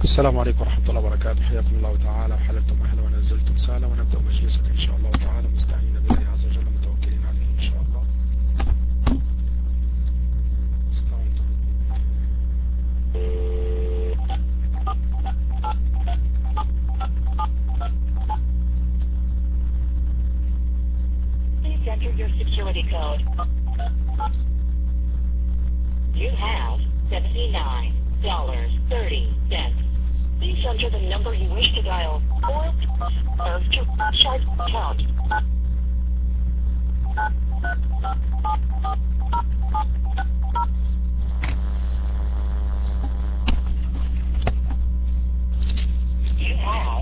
السلام عليكم ورحمة الله وبركاته. حياكم الله تعالى، وحللتم أهلا ونزلتم سهلا، ونبدأ مجلسك إن شاء الله تعالى مستعينين بالله عز وجل متوكلين عليه إن شاء الله. استعنتم. Please enter your security code. You have $79.30. Please enter the number you wish to dial or to charge account. You have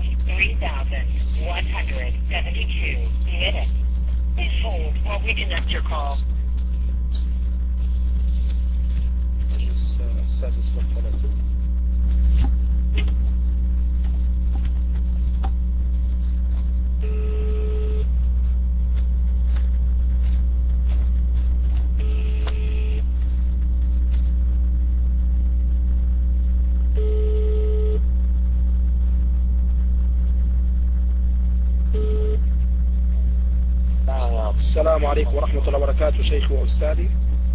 3,172 minutes. Please hold while we connect your call. السادس والثلاثون. السلام عليكم ورحمة الله وبركاته شيخي وأستاذي.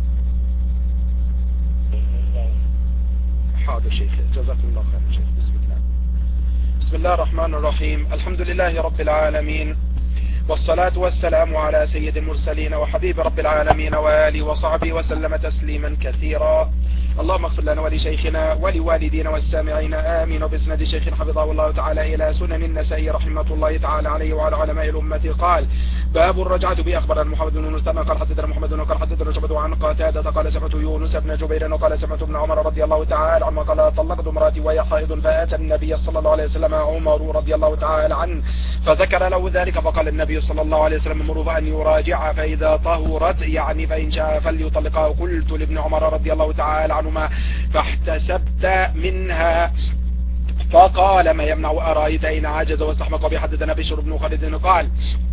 حاضر شيخي، جزاكم الله خير شيخ. بسم الله الرحمن الرحيم. الحمد لله رب العالمين، والصلاة والسلام على سيد المرسلين وحبيب رب العالمين وآله وصحبه وسلم تسليما كثيرا. اللهم اغفر لنا ولشيخنا ولوالدينا والسامعين آمين. وبسند شيخ حفظه الله تعالى إلى سنن النسائي رحمة الله تعالى عليه وعلى علماء الأمة قال: باب الرجعة بأخبرنا محمد بن مسلم قال حدثنا محمد قال حدثنا شعبة عن قتادة قال سمعت يونس بن جبير وقال سمعت ابن عمر رضي الله تعالى عنه قال: طلقت امرأتي وهي حائض، فأتى النبي صلى الله عليه وسلم عمر رضي الله تعالى عنه فذكر له ذلك، فقال النبي صلى الله عليه وسلم: مروه أن يراجعها فإذا طهرت، يعني فإن شاء فليطلقها. قلت لابن عمر رضي الله تعالى عنهما: فاحتسبت منها؟ فقال: ما يمنع؟ أرأيت إن عجز واستحمق به. حدثنا بشر بن خالد قال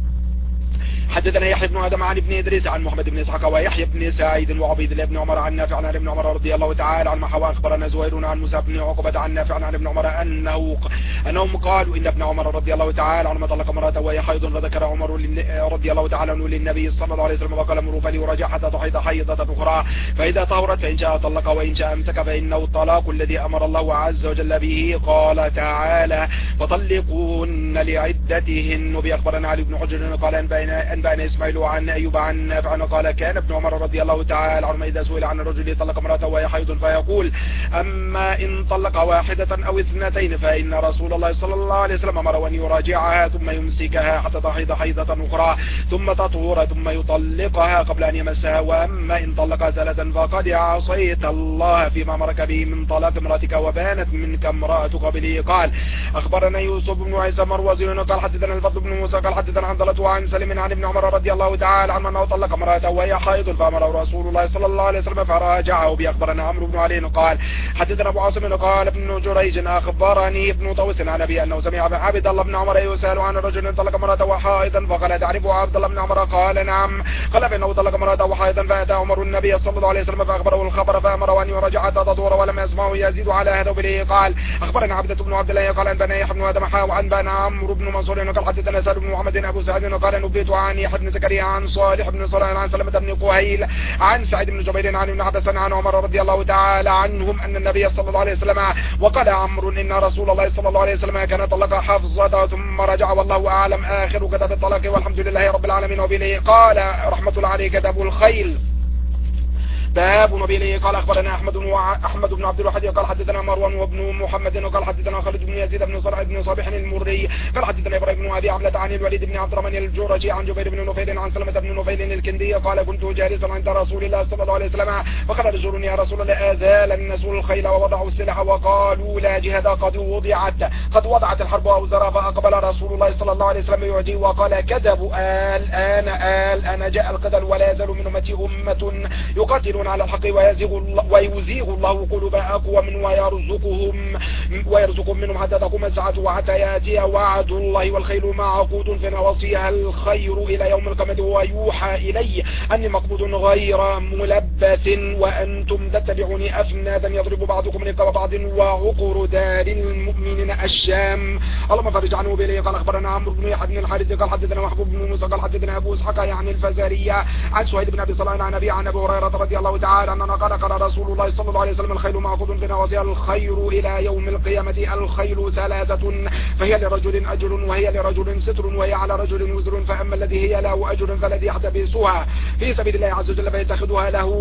حدثنا يحيى بن آدم عن ابن إدريس عن محمد بن إسحاق ويحيى بن سعيد وعبيد الله بن عمر عن نافع عن ابن عمر رضي الله تعالى عنه. وأخبرنا زهير عن موسى بن عقبة عن نافع عن ابن عمر أنهم قالوا إن ابن عمر رضي الله تعالى عنه طلق امرأته وهي حيض، فذكر عمر رضي الله تعالى عنه للنبي صلى الله عليه وسلم وقال: امروا فليراجع حتى تحيض حيضة أخرى، فإذا طهرت فإن شاء طلق وإن شاء أمسك، فإنه الطلاق الذي أمر الله عز وجل به. قال تعالى: فطلقوهن لعدتهن. بأخبرنا علي بن حجر قال أنبأنا إسماعيل عن أيوب عن نافع قال: كان ابن عمر رضي الله تعالى عنه إذا سئل عن الرجل طلق امرأته وهي حيض فيقول: أما إن طلق واحدة أو اثنتين فإن رسول الله صلى الله عليه وسلم أمر أن يراجعها ثم يمسكها حتى تحيض حيضة أخرى ثم تطهر ثم يطلقها قبل أن يمسها. وأما إن طلق ثلاثا فقد عصيت الله فيما أمرك به من طلاق امرأتك وبانت منك امرأة قبله. قال: أخبرنا يوسف بن عيسى مروزي قال حدثنا الفضل بن موسى قال حدثنا حنظلة عن سلم عن ابن عمر رضي الله تعالى عنه أنه طلق امرأته وهي حائض، فأمره رسول الله صلى الله عليه وسلم فراجعه. بأخبرنا عمرو بن علي قال حدثنا أبو عاصم قال ابن جريج أخبرني ابن طوس عن أبي أنه سمع عبد الله بن عمر يسأل عن رجل طلق امرأته وحائضا، فقال: تعرف عبد الله بن عمر؟ قال: نعم. قال: فإنه طلق امرأته وحائضا، فأتى عمر النبي صلى الله عليه وسلم فأخبره الخبر فأمره أن يراجع حتى تطهر، ولم يسمعه يزيد على هذا وبه. قال: أخبرنا عبدة بن عبد الله قال أنبأنا يحيى بن آدم وأنبأنا عمرو بن منصور قال حدثنا سالم بن محمد أبو سعد قال: نبئت عن يحيى بن زكريا عن صالح بن صالح عن سلمة بن قهيل عن سعيد بن جبير عن ابن عباس عن عمر رضي الله تعالى عنهم أن النبي صلى الله عليه وسلم. وقال عمرو: إن رسول الله صلى الله عليه وسلم كان طلق حفصة ثم رجع والله أعلم. آخر كتاب الطلاق والحمد لله رب العالمين. وبه قال رحمة الله عليه كتاب الخيل. باب وبه قال أخبرنا أحمد بن عبد الواحد قال حدثنا مروان وابن محمد قال حدثنا خالد بن يزيد بن صالح المري قال حدثنا إبراهيم بن أبي عبلة عن الوليد بن عبد الرحمن الجرجي عن جبير بن نفيل عن سلمة بن نفيل الكندي قال: كنت جالسا عند رسول الله صلى الله عليه وسلم فقال رجل: يا رسول الله، آذال الناس الخيل ووضعوا السلاح وقالوا لا جهاد قد وضعت الحرب أوزارها. فأقبل رسول الله صلى الله عليه وسلم يعجي وقال: كذبوا. الآن جاء القتال ولا يزال من أمتي أمة يقاتلون يحملون على الحق ويزيغ الله قلوب أقوم ويرزقهم منهم حتى تقوم الساعة وحتى يأتي وعد الله والخيل معقود في نواصيها الخير إلى يوم القيامة ويوحى إلي أني مقبوض غير ملبث وأنتم تتبعوني أفنادا يضرب بعضكم رقاب بعض وعقر دار المؤمنين الشام. اللهم فرج عنه بليه. قال أخبرنا عمرو بن يحيى بن الحارث قال حدثنا محبوب بن موسى قال حدثنا أبو إسحاق يعني الفزارية عن سهيل بن أبي صالح عن أبي هريرة رضي الله تعالى عنه قال رسول الله صلى الله عليه وسلم الخيل معقود في نواصيها الخير إلى يوم القيامة. الخيل ثلاثة فهي لرجل أجر وهي لرجل ستر وهي على رجل وزر فأما الذي هي له أجر فالذي يحتبسها في سبيل الله عز وجل فيتخذها له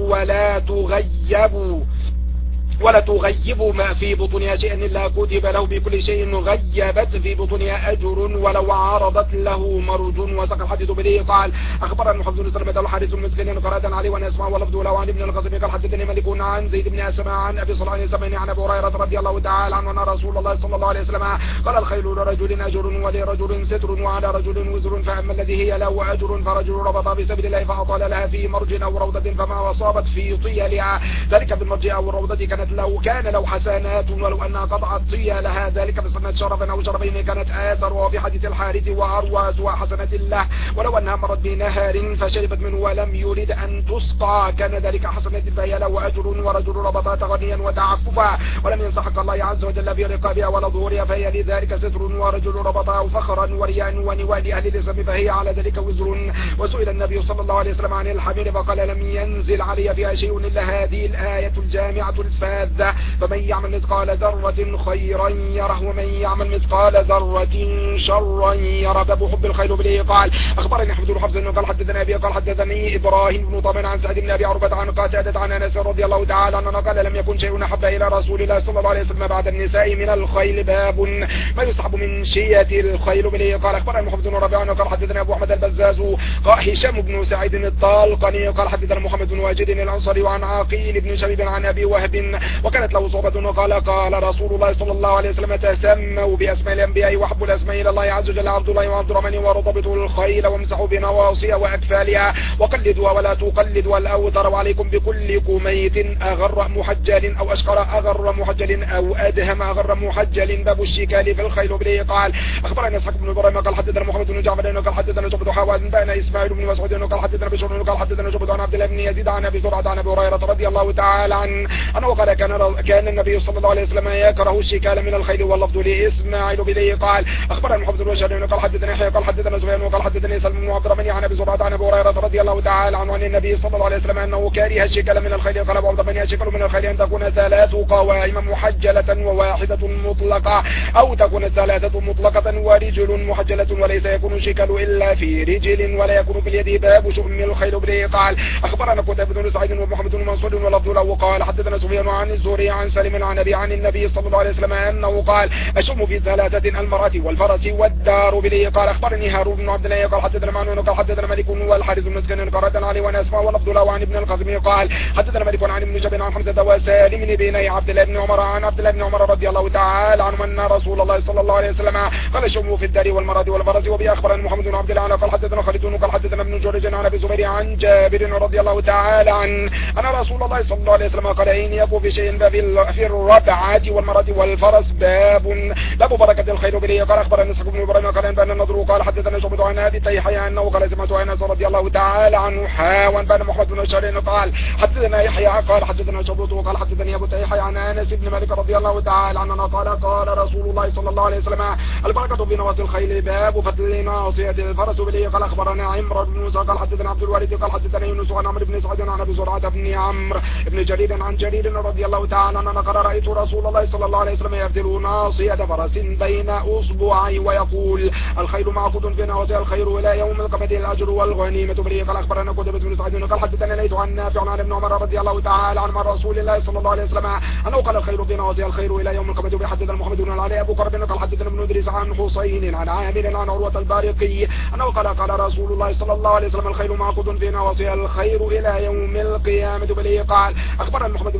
ولا تغيب ما في بطنها شيئا إلا كتب له بكل شيء غيبت في بطنها أجر ولو عارضت له مرض. وسق الحديث به قال أخبرنا محمد بن سلمة الحارث المسكين قراءة عليه ونسمع ولفظ له عن ابن القاسم قال حدثني مالك عن زيد بن أسماء عن أبي صالح السمعاني عن أبي هريرة رضي الله تعالى عنه أن رسول الله صلى الله عليه وسلم قال الخيل لرجل أجر ولرجل ستر وعلى رجل وزر فأما الذي هي له أجر فرجل ربط بسبيل الله فأطال لها في مرج أو روضة فما أصابت في طيلها ذلك بالمرج أو الروضة كان لو حسنات ولو أنها قطعت طيالها ذلك بسنة شرفا أو شرفين كانت آثر. وفي حديث الحارث وأروى حسنة الله ولو أنها مرت بنهر فشربت منه ولم يريد أن تسقى كان ذلك حسنة فهي له أجر ورجل ربطها تغنيا وتعففا ولم ينصح حق الله عز وجل في رقابها ولا ظهورها فهي لذلك ستر ورجل ربطها فخرا ورياء ونوال أهل الإسلام فهي على ذلك وزر. وسئل النبي صلى الله عليه وسلم عن الحمير فقال لم ينزل علي فيها شيء إلا هذه الآية الجامعة الفاذة فمن يعمل مثقال ذرة خيرا يره ومن يعمل مثقال ذرة شرا يره. باب حب الخيل بليه. قال أخبرني حفظ الحفظ إنه قال حدثنا أبي قال حدثني إبراهيم بن طمان عن سعد بن أبي عروبة عن قتادة عن أنس رضي الله تعالى عنه قال لم يكن شيء أحب إلى رسول الله صلى الله عليه وسلم بعد النساء من الخيل. باب ما يسحب من شية الخيل بليه. قال أخبرني محمد بن ربيعة قال حدثنا أبو أحمد البزاز قال هشام بن سعيد الطالقني قال حدثنا محمد بن واجد الأنصاري وعن عقيل بن شبيب عن أبي وهب وكانت له صحبة قال رسول الله صلى الله عليه وسلم تسموا بأسماء الأنبياء وحبوا الأسماء إلى الله عز وجل عبد الله وعبد الرحمن ورضبطوا الخيل وامسحوا بنواصيها وأكفالها وقلدوا ولا تقلدوا الأوتر وعليكم بكل كميت أغر محجل أو أشقر أغر محجل أو أدهم أغر محجل. باب الشكال في الخيل بليه. قال أخبرنا إسحاق بن إبراهيم قال حدثنا محمد بن جعفر قال حدثنا شعبة حوازن بأن إسماعيل بن مسعود قال حدثنا بشر قال حدثنا شعبة عن عبد الله بن يزيد عن أبي زرعة عن أبي هريرة رضي الله تعالى عنه أنه قال كان النبي صلى الله عليه وسلم يكره الشكال من الخيل واللفظ لإسماعيل بليه. قال أخبرنا محمد بن بشار قال حدثنا يحيى قال حدثنا سفيان وقال حدثني سلم بن عبد الرحمن عن أبي زرعة عن أبي هريرة رضي الله تعالى عنه عن النبي صلى الله عليه وسلم أنه كره الشكال من الخيل. قال أبو عبد الرحمن الشكال من الخيل أن تكون 3 قوائم محجلة وواحدة مطلقة أو تكون 3 مطلقة ورجل محجلة وليس يكون الشكال إلا في رجل ولا يكون في اليد. باب شؤم الخيل بليه. قال أخبرنا قتيبة بن سعيد ومحمد بن منصور ولفظ له قال حدثنا سفيان عن الزهري عن سالم عن أبي عن النبي صلى الله عليه وسلم أنه قال أشم في 3 المرأة والفرس والدار بليه. قال أخبرني هارون بن عبد الله قال حدثنا معنون قال حدثنا مالك والحارث المسكن قراءة عليه وانا اسمع ولفظ له عن ابن القاسم قال حدثنا مالك عن ابن جبل عن حمزة وسالم بن عبد الله بن عمر عن عبد الله بن عمر رضي الله تعالى عنه أن رسول الله صلى الله عليه وسلم قال شموا في الدار والمرأة والفرس. وبي أخبرنا محمد بن عبد الله قال حدثنا خالد قال حدثنا ابن جريج عن أبي زبير عن جابر رضي الله تعالى عنه أن رسول الله صلى الله عليه وسلم قال إن يكون في شيء في الربعات والمرأة والفرس. باب بركة الخيل بليه. قال أخبرنا إسحاق بن إبراهيم قال أنبأنا النضر قال حدثنا شعبة عن أبي تيحيى أنه قال سمعت أنس رضي الله تعالى عنه وأنبأنا محمد بن بشار قال حدثنا يحيى قال حدثنا شعبة قال حدثني أبو تيحيى عن أنس بن مالك رضي الله تعالى عنه قال رسول الله صلى الله عليه وسلم البركة في نواصي الخيل. باب فتل ناصية الفرس بليه. قال أخبرنا عمرو بن موسى قال حدثنا عبد الوارث قال حدثنا يونس عن عمرو بن سعد عن أبي زرعة بن عمرو بن جرير عن جرير رضي الله تعالى عنه قال رأيت رسول الله صلى الله عليه وسلم يفتل ناصية فرس بين أصبعي ويقول الخيل معقود في نواصي الخير إلى يوم القيامة الأجر والغنيمة بليه. قال أخبرنا قتيبة بن سعيد قال حدثنا ليث عن نافع عن ابن عمر رضي الله تعالى عنه رسول الله صلى الله عليه وسلم أنه قال الخير في نواصي الخير إلى يوم القيامة. بحدثنا محمد بن علي أبو قرب قال حدثنا ابن إدريس عن حسين عن عامر عن عروة البارقي أنه قال رسول الله صلى الله عليه وسلم الخير معقود في نواصي الخير إلى يوم القيامة بليه. قال أخبرنا محمد بن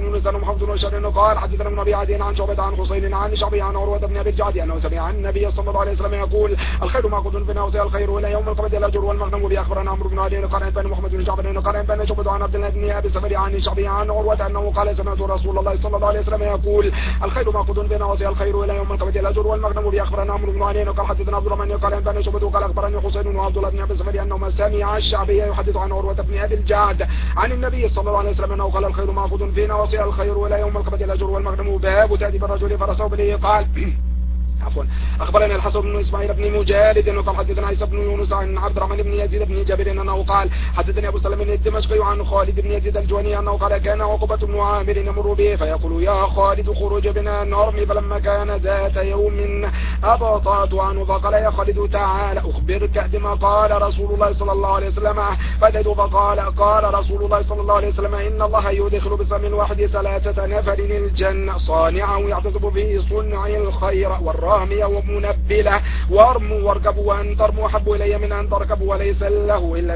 محمد بن بشار قال حدثنا ابن ابي عدي عن شعبة عن حسين عن شعبي عن عروة بن ابي الجعد انه سمع النبي صلى الله عليه وسلم يقول الخير معقود في ناصيه الخير الى يوم القيامة الاجر والمغنم. باخبرنا عمرو بن علي قال بن محمد بن جعفر قال بن شعبة عن عبد الله بن ابي الزبير عن شعبي عن عروة انه قال سمعت رسول الله صلى الله عليه وسلم يقول الخير معقود في ناصيه الخير الى يوم القيامة الاجر والمغنم. باخبرنا عمرو بن علي قال حدثنا عبد الرحمن قال بن شعبة قال اخبرني حسين وعبد الله بن ابي الزبير انهما سمع الشعبي يحدث عن عروة بن ابي الجعد عن النبي صلى الله عليه وسلم انه قال الخير معقود في ناصيه الخير الى يوم القيامة الاجر والمغنم. باب تأديب الرجل فرسه به قال عفوا اخبرنا الحسن بن اسماعيل بن مجالد وقال حدثنا عيسى بن يونس عن عبد الرحمن بن يزيد بن جابر انه قال حدثني ابو سلمة الدمشقي عن خالد بن يزيد الجواني انه قال كان عقبة بن عامر يمر به فيقول يا خالد خرج بنا نرمي فلما كان ذات يوم ابطات عنه فقال يا خالد تعال اخبرك بما قال رسول الله صلى الله عليه وسلم فاتيت فقال رسول الله صلى الله عليه وسلم ان الله يدخل بسم الواحد 3 نفر الجنة صانعا يعتصب في صنع الخير والرامية ومنبلة وارموا واركبوا وان ترموا احب الي من ان تركبوا وليس له الا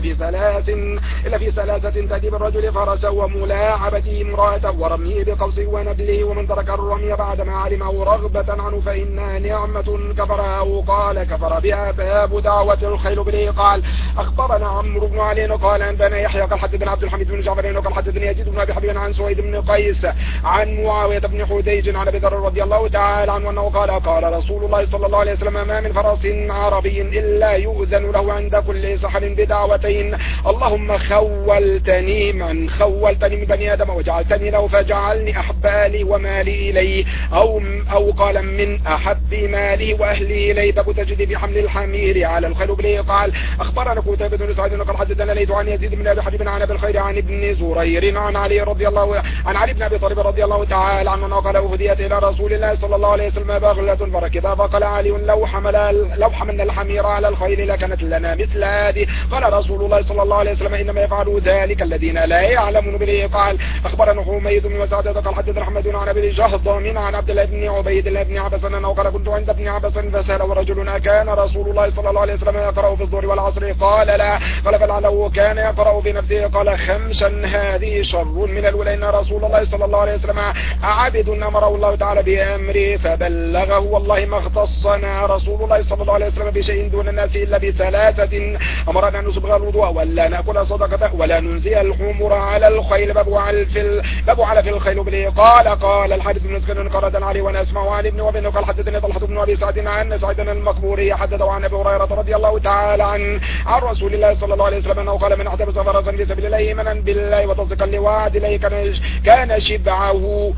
في ثلاثة تأديب الرجل فرسه وملاعبته امرأته ورميه بقوسه ونبله ومن ترك الرمي بعدما علمه رغبة عنه فإنها نعمة كفرها أو قال كفر بها. باب دعوة الخيل به قال اخبرنا عمرو بن علي قال انبانا يحيى قال حدثنا عبد الحميد بن جعفر قال حدثني يزيد بن ابي حبيب عن سويد بن قيس عن معاوية بن حديج عن ابي ذر رضي الله تعالى عنه انه قال رسول الله صلى الله عليه وسلم ما من فرس عربي الا يؤذن له عند كل سحر بدعوتين اللهم خولتني من بني ادم وجعلتني له فجعلني احب اهلي ومالي اليه او قال من احب ماله واهلي اليه. باب تجدي بحمل الحمير على الخيل به قال اخبرنا قتيبة بن سعيد قال حدثنا ليث عن يزيد بن ابي حبيب عن ابي الخير عن ابن زرير عن علي بن ابي طالب رضي الله تعالى عنه قال اهديت الى رسول الله صلى الله عليه وسلم بغلة فركبها فقال علي لو حملنا الحمير على الخيل لكانت لنا مثل هذه. قال رسول الله صلى الله عليه وسلم انما يفعل ذلك الذين لا يعلمون به. قال اخبرنا حميد بن مسعدة قال حدثنا احمد عن ابي جهضم عن عبد الله بن عبيد الله بن عباس انه قال كنت عند ابن عباس فسأله رجل اكان رسول الله صلى الله عليه وسلم يقرأ في الظهر والعصر قال لا قال فلعله كان يقرأ بنفسه قال خمسا هذه شر من الأولى ان رسول الله صلى الله عليه وسلم عبد امره الله تعالى بامره فبلغه والله ما اختصنا رسول الله صلى الله عليه وسلم بشيء دون الناس الا ب3 امرنا ان نسبغ الوضوء ولا ناكل صدقته ولا ننزي الحمر على الخيل. باب على في الخيل به قال الحارث بن مسكين قال علي وانا اسمع عن ابن وابن قال حدثني طلحة بن ابي سعد عن سعيد المقبوري حدثه عن ابي هريرة رضي الله تعالى عن رسول الله صلى الله عليه وسلم انه قال من احتبس فرسا في سبيل الله ايمانا بالله وتصديقا لوعد الله كان شبعه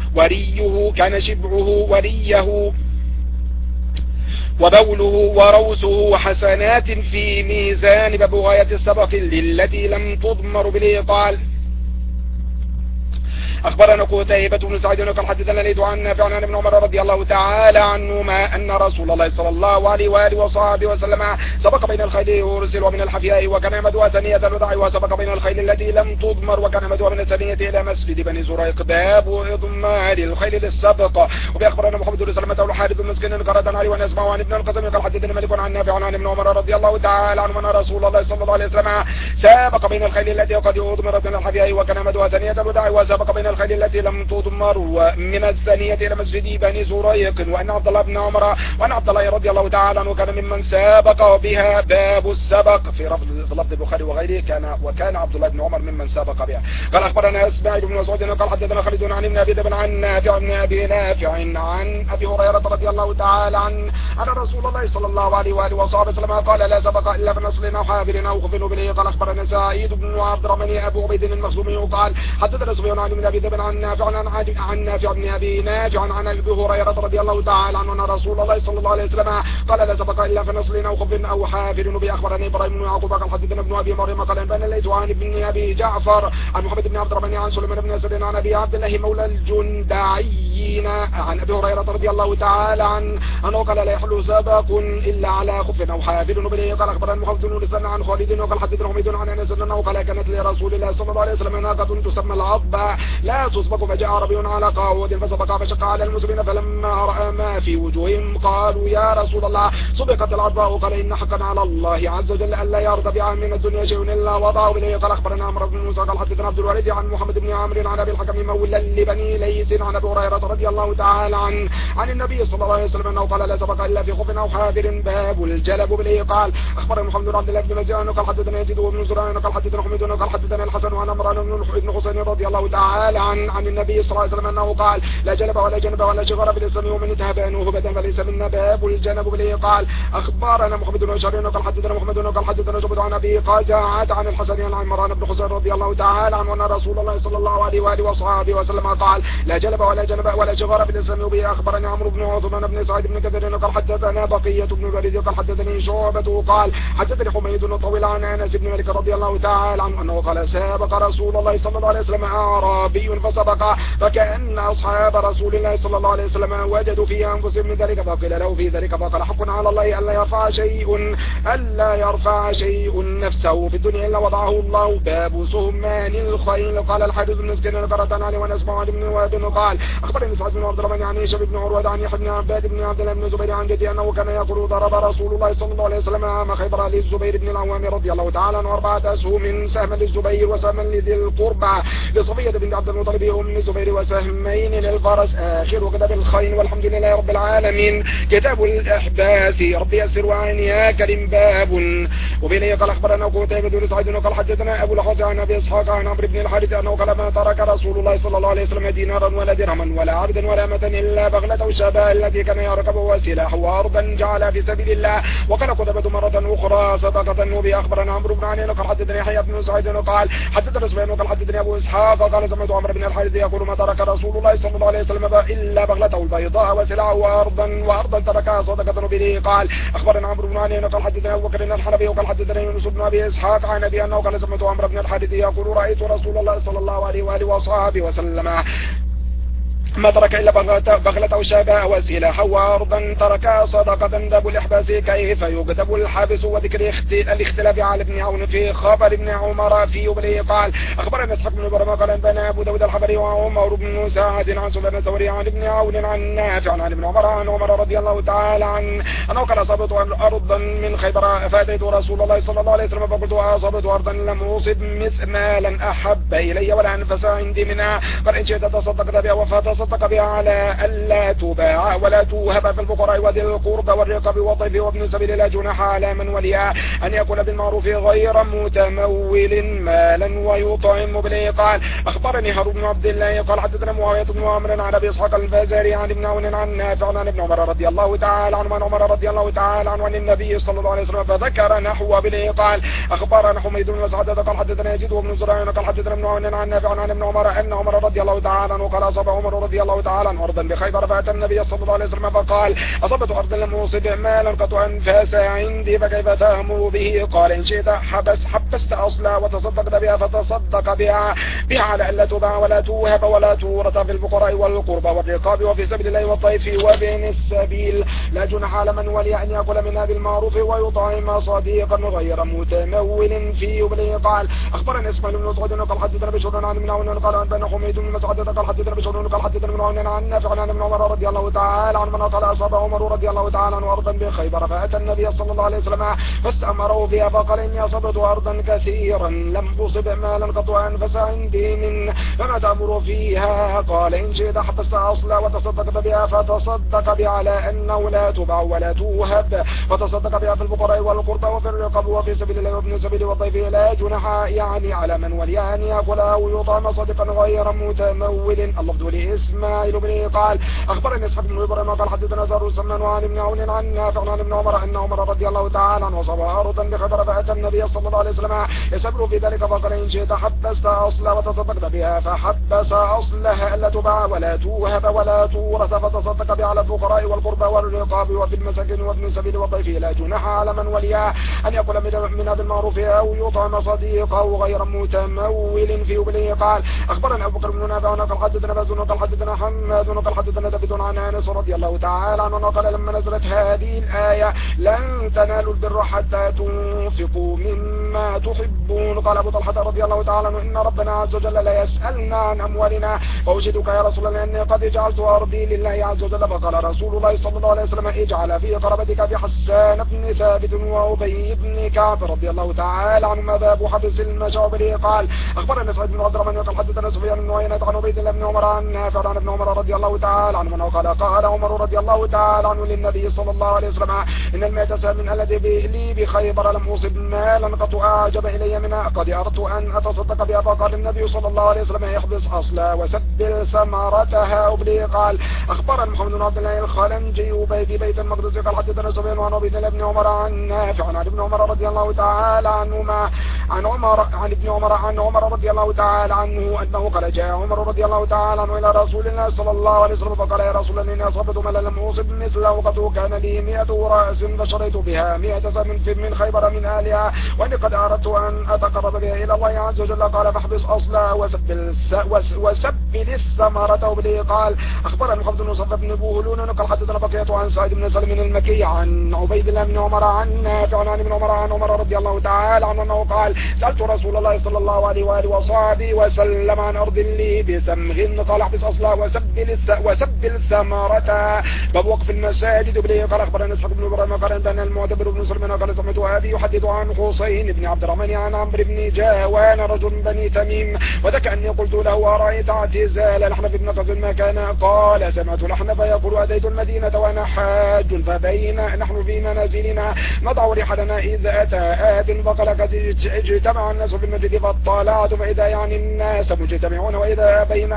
وريه وبوله وروثه وحسنات في ميزان. باب غاية السبق للتي لم تضمر به قال اخبرنا قتيبة بن سعيد قال حدثنا ليث عن نافع عن ابن عمر رضي الله تعالى عنهما ان رسول الله صلى الله عليه واله وصحبه وسلم سبق بين الخيل يرسل ومن الحفياء وكان مدوى ثنية الوداع وسبق بين الخيل التي لم تضمر وكان مدوى من الثنية الى مسجد بني زريق. باب اضمار الخيل للسبق. وباخبرنا محمد بن سلمة والحارث بن مسكين قال علي وانا اسمع عن ابن القاسم قال حدثنا مالك عن نافع عن ابن عمر رضي الله تعالى عنهما ان رسول الله صلى الله عليه وسلم سبق بين الخيل التي قد اضمرت من الحفياء وكان مدوى ثنية الوداع وسبق بين الخيل التي لم تضمر ومن الثانية إلى مسجد بني زريق وأن عبد الله بن عمر وأن عبد الله رضي الله تعالى عنه كان ممن سابق بها. باب السبق في لفظ البخاري وغيره وكان عبد الله بن عمر ممن سابق بها. قال أخبرنا اسماعيل بن مسعود قال حدثنا خالد عن ابن أبي ذئب عن نافع بن أبي نافع عن أبي هريرة رضي الله تعالى عن رسول الله صلى الله عليه وآله وصحبه وسلم قال لا سبق إلا في نصر أو حافر أو خفن به. قال أخبرنا سعيد بن عبد الرحمن أبو عبيد المخزومي قال حدثنا سفيان عن ابن أبي ذئب عن نافع بن أبي نافع عن أبي هريرة رضي الله تعالى عنه أن رسول الله صلى الله عليه وسلم قال لا سبق إلا في نصر أو خف أو حافر به. أخبرني إبراهيم بن يعقوب قال حدثنا ابن أبي مريم قال أنبأنا الليث عن ابن أبي جعفر عن محمد بن عبد الرحمن عن سليمان بن يسار عن أبي عبد الله مولى الجندعيين عن أبي هريرة رضي الله تعالى عنه أنه قال لا يحل سبق إلا على خف أو حافر به. قال أخبرنا محمد بن لسان عن خالد وقال حدثنا حميد عن أنس أنه قال كانت لرسول الله صلى الله عليه وسلم ناقة تسمى العضبة لا تسبق فجاء عربي على قاود فسبق فشق على المسلمين فلما رأى ما في وجوههم قالوا يا رسول الله سبقت العضباء قال إن حقا على الله عز وجل ألا يرضى يبيع من الدنيا شيء إلا وضعه إليه. قال أخبرنا عمرو بن موسى قال حدثنا عبد الوارث عن محمد بن عمرو عن أبي الحكم مولى لبني ليث عن أبي هريرة رضي الله تعالى عن النبي صلى الله عليه وسلم أنه قال لا سبق إلا في خف أو حافر باب الجلب إليه. قال أخبرنا محمد بن عبد الله بن مجاهد قال حدثنا يزيد بن زرعان قال حدثنا حميد قال حدثنا الحسن وعن عمران بن حسين رضي الله تعالى عن النبي صلى الله عليه وسلم أنه قال لا جلب ولا جنب ولا شغر في الإسلام ومن اتهبانه بدا فليس منا باب الجنب إليه. قال أخبرنا محمد بن بشار قال حدثنا محمد قال حدثنا جبد عن أبي قزعة عن الحسن عن عمران بن حسين رضي الله تعالى عنه أن رسول الله صلى الله عليه وآله وصحبه وسلم قال لا جلب ولا جنب ولا شغر في الإسلام وبه. أخبرني عمرو بن عثمان بن سعيد بن كثير قال حدثنا بقية بن الوليد قال حدثني شعبة قال حدثني حميد طويل عن أنس بن مالك رضي الله تعالى عنه أنه قال سابق رسول الله صلى الله عليه وسلم أعرابي فسبق فكأن أصحاب رسول الله صلى الله عليه وسلم وجدوا في أنفسهم من ذلك فقيل له في ذلك فقال حق على الله ألا يرفع شيء نفسه في الدنيا إلا وضعه الله. باب سهمان الخيل. قال الحارث بن مسكين قرأت علي ونسمع عن ابن وهب قال أخبرني سعد بن عبد الرحمن عن هشام بن عروة عن يحيى بن عباد بن عبد الله بن زبير عن جدي أنه كان يقول ضرب رسول الله صلى الله عليه وسلم عام خيبر للزبير بن العوام رضي الله تعالى عنه 4 أسهم سهما للزبير وسهما لذي القربى لصفية بنت عبد المطلب أم الزبير وسهمين للفرس. آخر كتاب الخيل والحمد لله رب العالمين. كتاب الإحباس ربي يسر وعن يا كريم باب. وبيني قال أخبرنا قتيبة بن سعيد قال حدثنا أبو الحسن عن أبي إسحاق عن عمرو بن الحارث أنه قال ما ترك رسول الله صلى الله عليه وسلم دينارا ولا درهما ولا عبدا ولا أمة إلا بغلة الشباب التي كان يركب وسلاحه وأرضا جعل في سبيل الله. وقال قتيبة مرة أخرى صدقة. وبي أخبرنا عمرو بن عنين قال حدثني يحيى بن سعيد قال حدثنا سفيان قال حدثني أبو إسحاق قال سمعت عمرو بن الحارث يقول ما ترك رسول الله صلى الله عليه وسلم إلا بغلته البيضاء وسلاحه وأرضا تركها صدقة. به قال أخبرنا عمرو بن عنين قال حدثنا أبو بكر الحنفي وقال حدثنا يونس بن أبي إسحاق عن أبي أنه قال سمعت عمرو بن الحارث يقول رأيت رسول الله صلى الله عليه وآله وصحبه وسلم ما ترك إلا بغلة وشابة وسلاحا وأرضا ترك صدقة. باب الإحباس كيف يكتب الحابس وذكر الاختلاف على ابن عون في خبر ابن عمر في يبليه. قال أخبرنا إسحاق بن برمة قال أنبانا أبو داود الحبري وعمر بن سعد عن سفيان الثوري عن ابن عون عن نافع عن ابن عمر عن عمر رضي الله تعالى عنه أنه قال أصبت أرضا من خيبر فأتيت رسول الله صلى الله عليه وسلم فقلت أصبت أرضا لم أصب مالا أحب إلي ولا أنفس عندي منها قال إن شئت تصدقت بها فتصدق بها على ألا تباع ولا توهب في الفقراء وذي القربى والرقاب والضيف وابن سبيل لا جناح على من وليها أن يكون بالمعروف غير متمول مالا ويطعم به. قال أخبرني هارون بن عبد الله قال حدثنا معاوية بن عمرو عن أبي إسحاق الفزاري عن ابن عون عن نافع عن ابن عمر رضي الله تعالى عنه عن عمر رضي الله تعالى عنه عن النبي صلى الله عليه وسلم فذكر نحو به. قال أخبرنا حميد بن مسعدة قال حدثنا يزيد بن زرعان قال حدثنا ابن عون عن نافع عن ابن عمر أن عمر رضي الله تعالى عنه قال أصاب عمر رضي الله تعالى عنه أرضا بخيبر فأتى النبي صلى الله عليه وسلم فقال أصبت أرضا لم أصب مالا قط أنفاس عندي فكيف تأمر به؟ قال إن شئت حبست أصلا وتصدقت بها فتصدق بها على ألا تباع ولا توهب ولا تورث في الفقراء والقربى والرقاب وفي سبيل الله والضيف وابن السبيل لا جناح على من ولي أن يأكل منها بالمعروف ويطعم صديقا غير متمول في يبليه. قال أخبرنا إسماعيل بن مسعود قال حدثنا بشر عن ابن عون قال أنبانا حميد بن مسعود قال حدثنا بشر قال حدثنا ابن عون عن نافع عن ابن عمر رضي الله تعالى عنه قال أصاب عمر رضي الله تعالى عنه أرضا بخيبر فأتى النبي صلى الله عليه وسلم فاستأمره بها فقال إني أصبت أرضا كثيرا لم أصب مالا قط أنفس عندي من فما تأمر فيها؟ قال إن شئت حبست أصلا وتصدقت بها فتصدق بها على أنه لا تباع ولا توهب وتصدق بها في الفقراء والقربى وفي الرقاب وفي سبيل الله وابن سبيل والضيف لا جناح يعني على من ولي أن يأكل أو يطعم صدقا غير متمول. اللفظ لإسماعيل بن قال أخبرني إسحاق بن إبراهيم قال حدثنا زهر السمان وعن ابن عون عن نافع عن ابن عمر أن عمر رضي الله تعالى عنه وصب أرضا بخبر فأتى النبي صلى الله عليه وسلم يسبر في ذلك فقال إن شئت حبست أصلا وتصدقت بها فحبس أصلها ألا تباع ولا توهب ولا تورث فتصدق بها على الفقراء والقربى والرقاب وفي المساكين وابن سبيل والضيف لا جناح على من وليها أن يأكل منها بالمعروف أو يطعم صديقه غير متمول في يبليه. قال أخبرنا أبو بكر بن نافع قال حدثنا بازون قال حدثنا حماد قال حدثنا ثابت عن انس رضي الله تعالى عنه قال لما نزلت هذه الآية لن تنالوا البر حتى تنفقوا مما تحبون قال ابو طلحة رضي الله تعالى عنه ان ربنا عز وجل لا يسألنا عن اموالنا فأشهدك يا رسول الله اني قد جعلت ارضي لله عز وجل. فقال رسول الله صلى الله عليه وسلم اجعل في قرابتك بحسان بن ثابت وابي بن كعب رضي الله تعالى عنهما باب حبس المشاعب. قال اخبرنا سعيد بن عبد الرحمن قال حدثنا سفيان بن عيينة عن عبيد الله بن عمر عن نافع عن ابن عمر رضي الله تعالى عنه قال قال عمر رضي الله تعالى عنه للنبي صلى الله عليه وسلم ان المئة من الذي لي بخيبر لم اصب مالا قد اعجب الي منها قد اردت ان اتصدق بها. فقال النبي صلى الله عليه وسلم يحبس اصلا وسبل ثمرتها وبلي. قال اخبرنا محمد بن عبد الله الخلنجي وبي بيت المقدس قال حدثنا سفيان عن عبيد الله بن عمر عن نافع عن ابن عمر رضي الله تعالى عنهما عن ابن عمر رضي الله تعالى عنه انه قال جاء عمر رضي الله تعالى عنه الى رسول الله صلى الله عليه وسلم فقال يا رسول الله اني اصبت مالا لم اصب مثله وقد كان لي 100 راس فشريت بها 100 سهم من خيبر من اهلها واني قد اردت ان اتقرب بها الى الله عز وجل. قال فاحبس اصلا وسبل الثمرة وبلي. قال اخبرنا محمد بن صفر بن بوهلون قال حدثنا بقية عن سعيد بن سلم المكي عن عبيد الله بن عمر عن نافع عن ابن عمر عن عمر رضي الله تعالى عنه انه قال سألت رسول الله صلى الله عليه واله وصحبه وسلم عن ارض لي بسمغ قال احبس اصلا وسبل الثمرة باب وقف المساجد وبلي. قال اخبرنا اسحاق بن ابراهيم قال بان المعتبر بن سلمان قال سمعت ابي يحدث عن حسين بن عبد الرحمن عن عمرو بن جاوان رجل بني تميم وذاك اني قلت له ارايت اعتزال الاحنف بن قز ما كان. قال سمعت الاحنف يقول اتيت المدينه وانا حاج فبين نحن في منازلنا نضع رحلنا اذ اتى ات فقال قد اجتمع الناس في المسجد فاطلعت فاذا يعني الناس مجتمعون واذا بين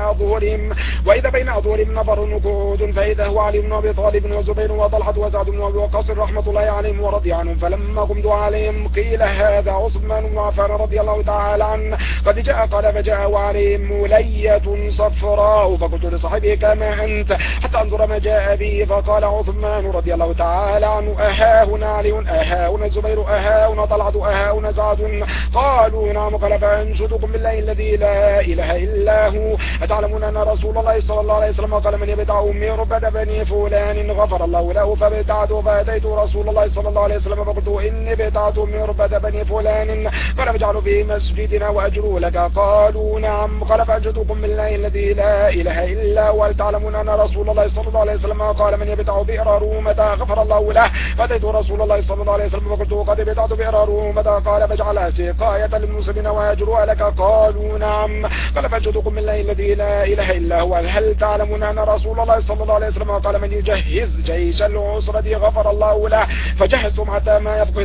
اظهرهم نفر نقود فاذا هو علي بن ابي طالب وزبير وطلحه وسعد بن ابي وقاص رحمه الله عليهم ورضي عنهم. فلما قمت عليهم قيل هذا عثمان بن عفان رضي الله تعالى عنه قد جاء. قال فجاء وعليهم ملية صفراء فقلت لصاحبه كما انت حتى انظر ما جاء به. فقال عثمان رضي الله تعالى عنه اها هنا علي اها هنا الزبير اها هنا طلحه اها هنا سعد. قالوا نعم. قال فانشدكم بالله الذي لا اله الا هو اتعلمون ان رسول الله صلى الله عليه وسلم قال من يبتع مربد بني فلان غفر الله له فابتعته فاتيت رسول الله صلى الله عليه وسلم فقلت اني ابتعت مربد بني فلان قال فاجعلوا في مسجدنا واجروا لك. قالوا نعم. قال فانشدكم بالله الذي لا اله الا هو تعلمون ان رسول الله صلى الله عليه وسلم قال من يبتع بئر رومة غفر الله له فاتيت رسول الله صلى الله عليه وسلم فقلت قد ابتعت بئر رومة. قال فاجعلها سقاية للمسلمين واجروا لك. قالوا نعم. قال فانشدكم بالله الذي لا اله الا هو هل تعلمون ان رسول الله صلى الله عليه وسلم قال من يجهز جيش العسرة غفر الله له فجهزهم حتى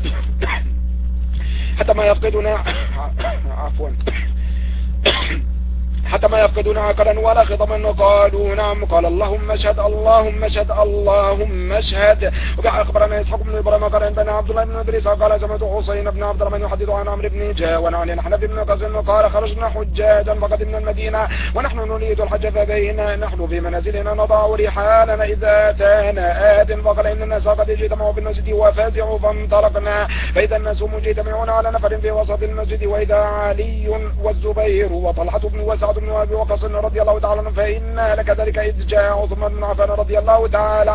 ما يفقدون عقلا ولا خطما. قالوا نعم. قال اللهم اشهد اللهم اشهد اللهم اشهد. اخبرنا اسحاق بن ابراهيم قال بن عبد الله بن ادريس قال سمعت حسين بن عبد الرحمن يحدث عن عمرو بن جاوان عن الحنف بن قز قال خرجنا حجاجا فقدمنا المدينه ونحن نريد الحج فبينا نحن في منازلنا نضع رحالنا اذا اتانا ات فقال ان الناس قد اجتمعوا في المسجد وفزعوا فانطلقنا فاذا الناس مجتمعون على نفر في وسط المسجد واذا علي والزبير وطلحه بن وسعد بن ابي وقاص رضي الله تعالى عنه فإن لكذلك إذ جاء عثمان بن عفان رضي الله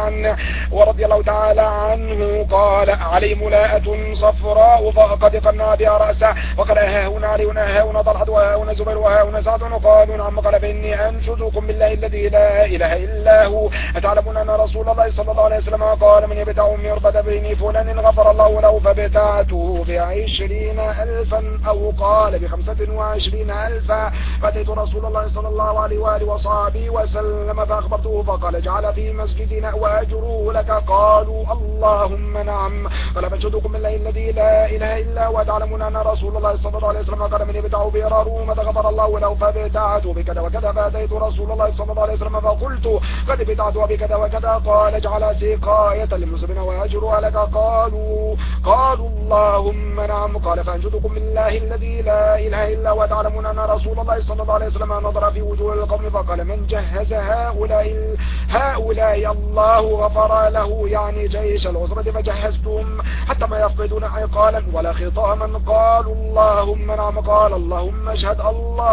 تعالى عنه قال علي ملاءة صفراء فقد قنع بها رأسه وقال ها هنا علي ها هنا طلحة وها هنا زبير وها هنا سعد. قالوا نعم. قال فإني أنشدكم بالله الذي لا إله إلا هو أتعلمون أن رسول الله صلى الله عليه وسلم قال من يبتع مربد بني فلان غفر الله له فابتعته ب20,000 أو قال ب25,000 فأتيت رسول الله صلى الله عليه وآله وصحبه وسلم فأخبرته فقال اجعل في مسجدنا وأجره لك. قالوا اللهم نعم. قال فانشدكم بالله الذي لا إله إلا هو تعلمون أن رسول الله صلى الله عليه وسلم قال من يبتع بئر رومة غفر الله له فابتعته بكذا وكذا. فأتيت رسول الله صلى الله عليه وسلم فقلت قد ابتعت بكذا وكذا. قال اجعل سقاية للمسلمين وأجره لك. قالوا اللهم نعم. قال فانشدكم بالله الذي لا إله إلا هو تعلمون أن رسول الله صلى الله عليه وسلم نظر في وجوه القوم فقال من جهز هؤلاء الله غفر له يعني جيش العسرة فجهزتهم حتى ما يفقدون عقالا ولا خطاما. قالوا اللهم نعم. قال اللهم اشهد اللهم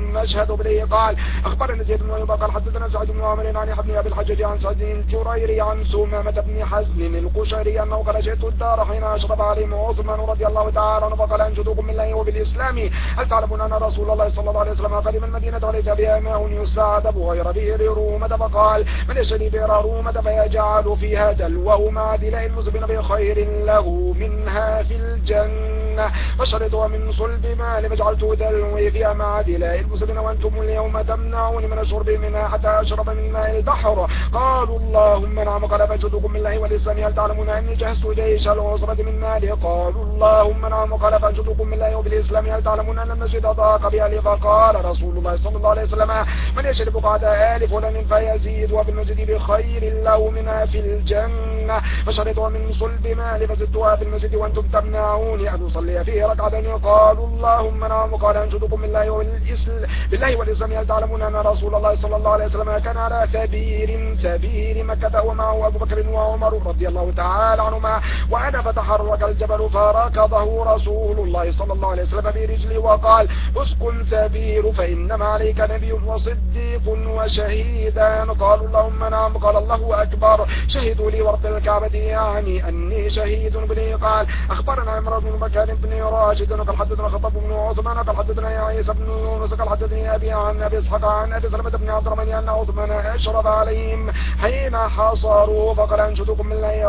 مشهد بن قال أخبرنا زيد بن أيوب قال حدثنا سعيد بن عمرو عن ابن أبي الحجاج عن سعد الجريري عن سمامة بن حزم القشيري أنه قال جئت الدار حين أشرف عليهم عثمان رضي الله تعالى عنه فقال أنشدكم بالله وبالإسلام هل تعلمون أن رسول الله صلى الله عليه وسلم قدم المدينة وليس بها ماء يستعذب غير بئر رومة فقال من يشري بئر رومة فيجعل فيها دلوه مع دلاء المسلمين بخير له منها في الجنة فشرطوا من صلب مال فجعلت دلوي فيها مع دلاء المسلمين وأنتم اليوم تمنعون من الشرب منها حتى أشرب من ماء البحر قالوا اللهم نعم قال فانشدكم بالله والإسلام هل تعلمون أني جهزت جيش العسرة من مالي قالوا اللهم نعم قال فانشدكم بالله وبالإسلام هل تعلمون أن المسجد ضاق بأهله فقال رسول الله صلى الله عليه وسلم من يشرب بعد آل فلان فيزيد وفي المسجد بخير له منها في الجنة فشرطوا من صلب مال فزدتها في المسجد وأنتم تمنعوني أن أصلي فيه ركعتين قالوا اللهم نعم قال أنشدكم بالله والإسلام هل تعلمون أن رسول الله صلى الله عليه وسلم كان على ثبير مكة ومعه أبو بكر وعمر رضي الله تعالى عنهما وأنا فتحرك الجبل فركضه رسول الله صلى الله عليه وسلم برجلي وقال اسكن ثبير فإنما عليك نبي وصديق وشهيدان قالوا اللهم نعم قال الله أكبر شهدوا لي ورب الكعبة يعني أني شهيد بني قال أخبرنا عمران بن بكر بن راشد قال حدثنا خطاب بن عثمان قال حدثنا يا عيسى بن يونس قال حدثني أبي عن أبي إسحاق عن أبي سلمة بن عبد الرحمن أن عثمان أشرف عليهم حين حاصروا فقال أنشدكم بالله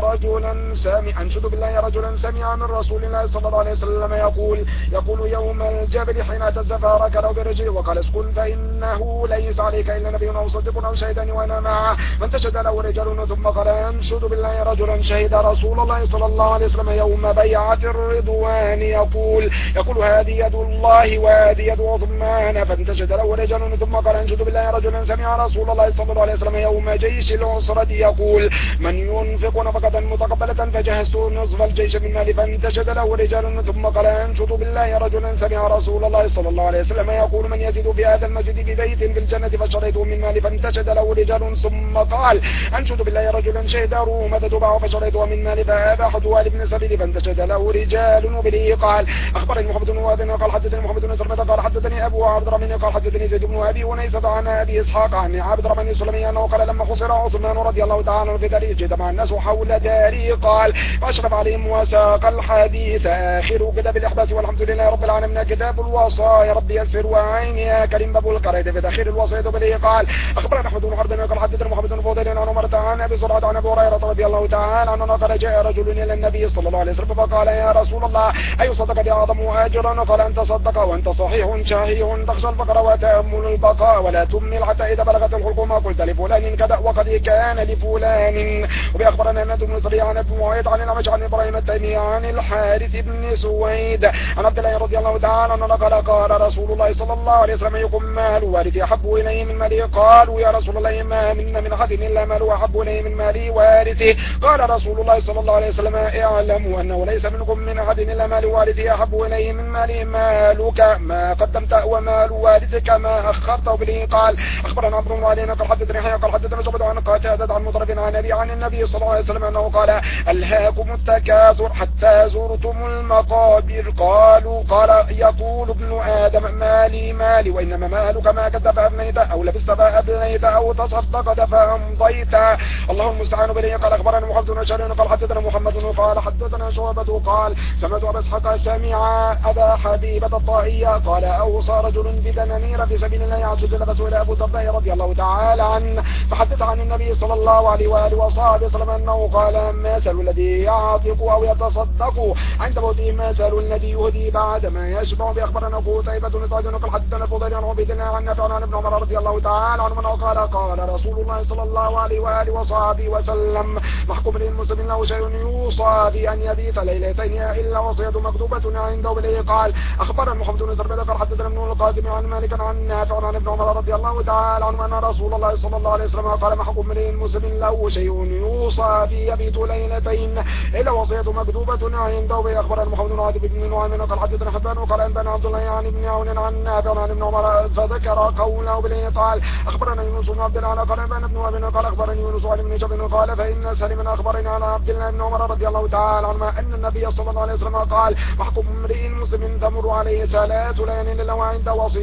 رجلا سمع من رسول الله صلى الله عليه وسلم يقول يوم الجبل حين تزفى له برجله وقال اسكن فإنه ليس عليك إلا نبي أو صديق أو شهيدان وأنا معه فانتشد له رجال ثم قال أنشد بالله رجلا شهد رسول الله صلى الله عليه وسلم يوم بيعة الرضوان يقول هذه يد الله وهذه يد عثمان فانتشد له رجال ثم قال أنشد بالله رجلا سمع رسول الله صلى الله عليه وسلم يوم جيش العسرة يقول من ينفق نفقة متقبلة فجهزت نصف الجيش من مالي فانتشد له رجال ثم قال أنشد بالله رجلا سمع رسول الله صلى الله عليه وسلم يقول من يزيد في هذا المسجد ببيت في الجنة فشريته من مالي فانتشد له رجال ثم قال أنشد بالله رجلا شهد رومة تباع فشريته من مالي فأباحته لابن سبيل فانتشد له رجال وبه قال أخبرني محمد بن وهب قال حدثني محمد بن سلمة قال حدثني أبو عبد الرحمن قال حدثني زيد بن أبي ونيسة عن أبي إسحاق عن عبد الرحمن السلمي أنه قال لما خسر عثمان رضي الله تعالى في داري اجتمع الناس حول داري قال فأشرف عليهم وساق الحديث آخر كتاب الإحباس والحمد لله رب العالمين كتاب الوصايا رب يسر وعينها كريم باب القرية في تأخير الوصية بليه قال أخبرنا أحمد بن حرب قال حدثنا محمد بن فضيل عن عمر عن أبي زرعة عن أبي هريرة رضي الله تعالى عنه قال جاء رجل إلى النبي صلى الله عليه وسلم فقال يا رسول الله أي صدقة أعظم أجرا قال أنت صدق وأنت صحيح شهيه تخشى الفقر وتأمل البقاء ولا تمل حتى إذا بلغت الحلقوم قلت لفلان كذا وقد كان لفلان. وبأخبرنا ند بن سريع عن أبي معيط عن الأعمش عن إبراهيم التيمي عن الحارث بن سويد عن عبد الله رضي الله تعالى عنه قال رسول الله صلى الله عليه وسلم يقم مال وارث أحب إليه من ماله قالوا يا رسول الله ما منا من أحد إلا ماله أحب إليه من ماله وارثه قال رسول الله صلى الله عليه وسلم اعلموا أنه ليس منكم من أحد إلا مال وارثه أحب إليه من ماله مالك ما قدمت ومال وارثك ما أخرته به قال أخبرنا عمرو بن علي قال حدثني حياء قال حدثنا شعبة عن قتادة عن مطرف عن النبي صلى الله عليه وسلم أنه قال ألهاكم التكاثر حتى زرتم المقابر قال يقول ابن آدم مالي وإنما مالك ما كذب فأبنيت أو لبست فأبنيت أو تصدقت فأمضيت الله المستعان بليه قال أخبرنا محمد بن شرين قال حدثنا محمد قال حدثنا شعبة قال سمعت أبا إسحاق سمع أبا حبيبة الطائية قال أوصى رجل بدنانير في سبيل الله عز وجل فسئل أبو الدرداء رضي الله تعالى عنه فحدث عن النبي صلى الله عليه وآله وصحبه وسلم أنه قال مثل الذي يعتق أو يتصدق عند موته مثل الذي يهدي بعد ما يشبع. بأخبرنا قتيبة بن سعيد قال حدثنا الفضيل عن عبيد الله عن نافع عن ابن عمر رضي الله تعالى عنه قال رسول الله صلى الله عليه وآله وصحبه وسلم محكوم للمسلم له شيء يوصى بأن يبيت ليلتين إلا وصية مكتوبة عنده بليه قال أخبرنا محمد بن سربد قال حدثنا ابن القاسم عن مالك عن نافع عن ابن عمر رضي الله تعالى عنه أن رسول الله صلى الله عليه وسلم قال محكوم للمسلم له شيء يوصى بيبيت ليلتين إلا وصية مكتوبة عنده بليه. أخبرنا محمد بن عاطف بن نعيم قال حدثنا حبان قال أنبأنا عبد الله عن ابن عون عن نافع عن ابن عمر فذكر قوله بليه قال أخبرنا يونس بن عبد الله قال أنبأنا ابن وهب قال أخبرني يونس عن ابن شهاب قال فإن سلم أخبرني عن عبد الله بن عمر رضي الله تعالى عنهما أن النبي صلى الله عليه وسلم قال محكوم امرئ مسلم تمر عليه 3 ليال إلا وعنده وصية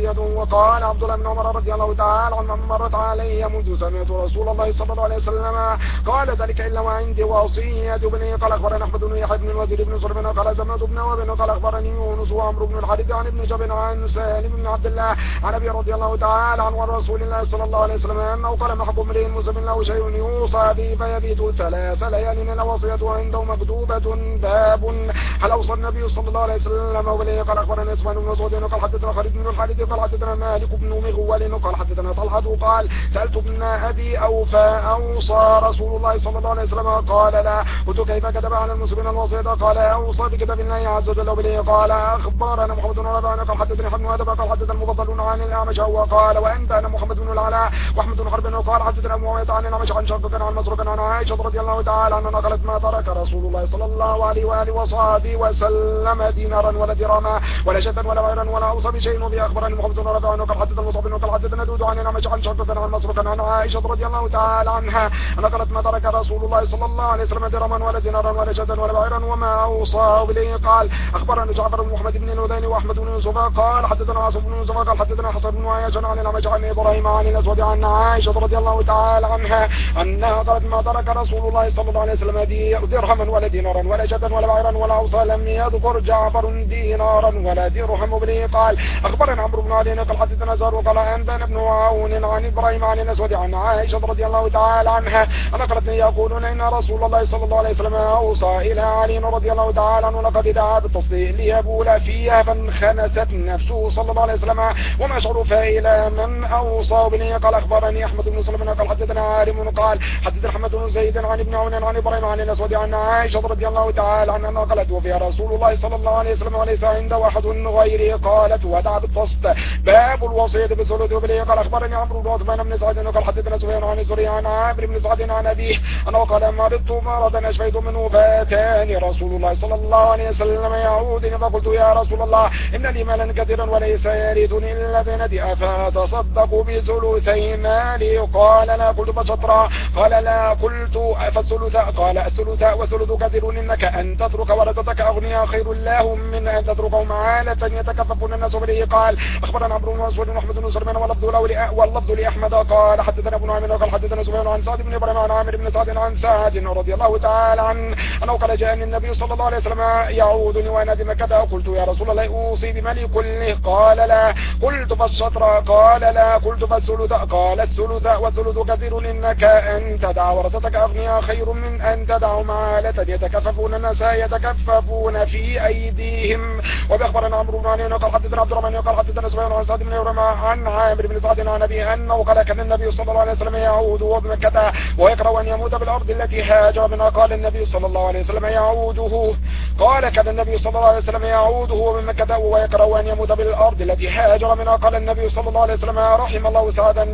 الوصية. وقال عبد الله بن عمر رضي الله تعالى عنه مرت علي منذ سمعت رسول الله صلى الله عليه وسلم قال ذلك إلا وعندي وصية ابني. قال أخبرنا أحمد بن يحيى بن الوزير بن صرف قال سمعت ابن وهب قال أخبرني يونس وعمرو بن الحارث عن ابن جبل عن سالم بن عبد الله عن أبي رضي الله تعالى عنه رسول الله صلى الله عليه وسلم أنه قال ما حق امرئ مسلم له شيء يوصى به فيبيت 3 ليال وصيته عنده مكتوبة. باب هل أوصى النبي صلى الله عليه وسلم وبليه. قال أخبرنا اسمان بن مسعود قال حدثنا خالد بن الحارث قال حدثنا مالك بن مغول قال حدثنا طلحة قال سألت ابن أبي أوفى أوصى رسول الله صلى الله عليه وسلم قال لا. قلت كيف كتب على المسلمين الوصية قال أوصى بكتاب الله عز وجل وبليه. قال أخبرنا محمد بن ربيعة قال حدثني ابن أدب قال حدثنا المفضلون عن الأعمش وقال وأنبأنا محمد بن العلاء وأحمد بن حرب قال حدثنا معاوية عن الأعمش عن شقيق عن مسروق عن عائشة رضي الله تعالى عنها نقلت ما ترك رسول الله صلى الله عليه وآله وصحبه وسلم دينارا ولا درهما ولا شتا ولا غيرا ولا أوصى بشيء. وبه أخبرني محمد بن ربيعة قال حدثنا المصعب قال حدثنا دود عن الأعمش عن شقيق عن مسروق عن عائشة رضي الله تعالى عنها نقلت ما ترك رسول الله صلى الله عليه وسلم درهما ولا دينارا ولا شتا ولا غيرا وما أوصى بليه. قال أخبرنا جعفر بن محمد بن الهذيل وأحمد بن يوسف قال حدثنا عاصم بن يوسف قال حدثنا حسن بن عياش عن الأعمش عن إبراهيم عن الأسود عن عائشة رضي الله تعالى عنها أنها قالت ما ترك رسول الله صلى الله عليه وسلم درهما ولا دينارا ولا شتا ولا بعيرا ولا أوصى. لم يذكر جعفر دينارا ولا درهم بليه. قال أخبرنا عمرو بن علي قال حدثنا زهر وقال أنبأنا بن عون عن إبراهيم عن الأسود عن عائشة رضي الله تعالى عنها أنا قالت يقولون إن رسول الله صلى الله عليه وسلم أوصى إلى علي رضي الله تعالى عنه لقد دعا بالتصديق ليبول فيها فانخنست نفسه صلى الله عليه وسلم وما شرف إلى من أوصى بني. قال أخبرني أحمد بن سلمة قال حدثنا عارم قال حدثنا محمد بن زيد عن ابن عون عن إبراهيم عن الأسود عن عائشة رضي الله تعالى عنها قالت وفي رسول الله صلى الله عليه وسلم وليس عنده أحد غيره. قالت ودعا بالتصديق. باب الوصية بالثلث وبليه. قال أخبرني عمرو بن عثمان بن سعد قال حدثنا سفيان عن الزهري عن عامر بن سعد عن أبيه أنه قال مرضت مرضا أشفيت منه فأتاني رسول الله صلى الله عليه وسلم يعودني فقلت يا رسول الله إن لي مالا كثيرا وليس يرثني إلا ابنتي أفأتصدق بثلثي مالي. قال لا. قلت فشطرا قال لا. قلت فالثلث قال الثلث والثلث كثير إنك أن تترك ورثتك أغنياء خير لهم من أن تتركهم عالة يتكففون الناس به. قال أخبرنا عمرو بن مسعود وأحمد بن سلمان واللفظ لأحمد قال حدثنا ابن عامر قال حدثنا سفيان عن سعد بن إبراهيم عن عامر بن سعد عن سعد رضي الله تعالى عنه أنه قال جاءني النبي صلى الله عليه وسلم يعودني وأنا بمكة. قلت يا رسول الله أوصي بمالي كله. قال لا. قلت فالشطر قال لا. قلت فالثلث قال الثلث والثلث كثير إنك أن تدع ورثتك أغنياء خير من أن تدعهم عالة يتكففون الناس يتكففون في أيديهم. وبأخبرنا عمرو بن علي قال حدثنا عبد الرحمن قال حدثنا سفيان عن سعد بن إبراهيم عن عامر بن سعد عن أبيه أنه قال كان النبي صلى الله عليه وسلم يعود بمكة ويكره أن يموت بالأرض التي هاجر منها. قال النبي صلى الله عليه وسلم يعوده. قال كان النبي صلى الله عليه وسلم يعوده بمكة ويكره أن يموت بالأرض التي هاجر منها. قال النبي صلى الله عليه وسلم رحم الله